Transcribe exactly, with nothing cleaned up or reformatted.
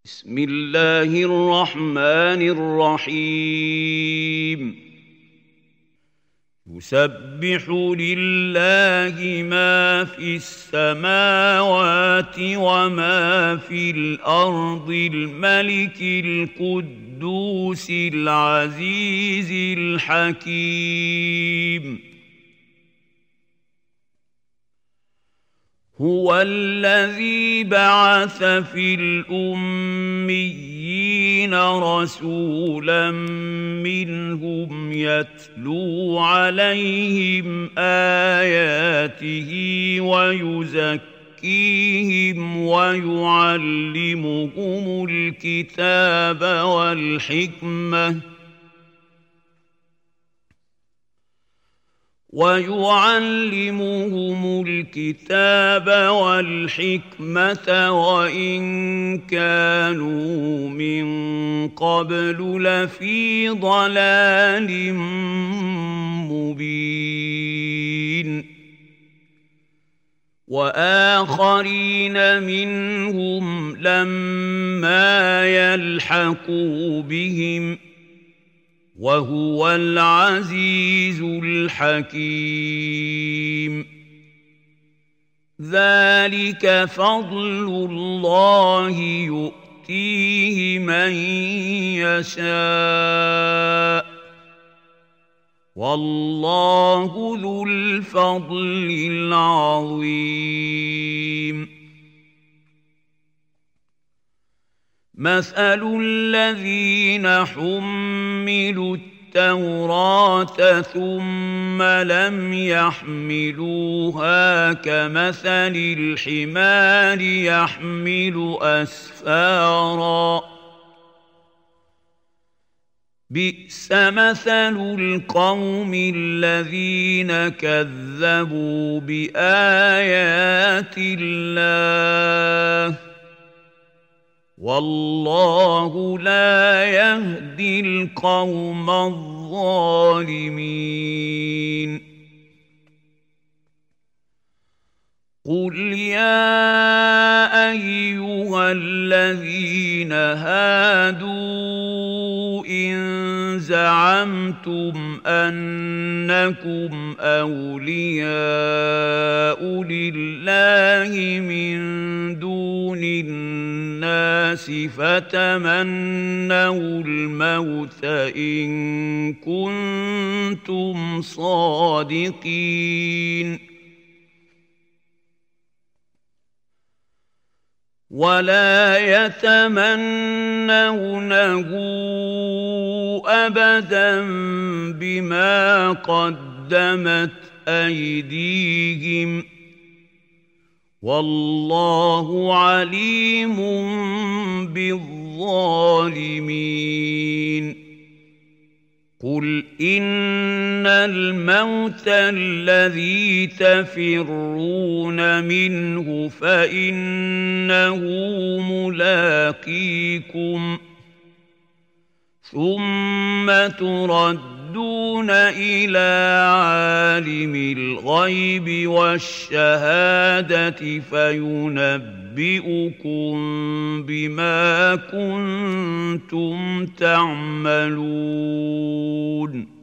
بسم الله الرحمن الرحيم يسبح لله ما في السماوات وما في الأرض الملك القدوس العزيز الحكيم هو الذي بعث في الأميين رسولا منهم يتلو عليهم آياته ويزكيهم ويعلمهم الكتاب والحكمة ويعلمهم الكتاب والحكمة وإن كانوا من قبل لفي ضلال مبين وآخرين منهم لما يلحقوا بهم وهو العزيز الحكيم ذلك فضل الله يؤتيه من يشاء والله ذو الفضل العظيم مثل الذين حملوا التوراة ثم لم يحملوها كمثل الحمار يحمل أسفارا بئس مثل القوم الذين كذبوا بآيات الله والله لا يهدي القوم الظالمين قل يا أيها الذين هادوا إن زعمتم أنكم أولياء لله من دون الناس فتمنوا الموت إن كنتم صادقين ولا يتمنونه أبدا بما قدمت أيديهم والله عليم بالظالمين قل إن الموت الذي تفرون منه فإنه ملاقيكم ثم تردون إلى عالم الغيب والشهادة فينبئكم بما كنتم تعملون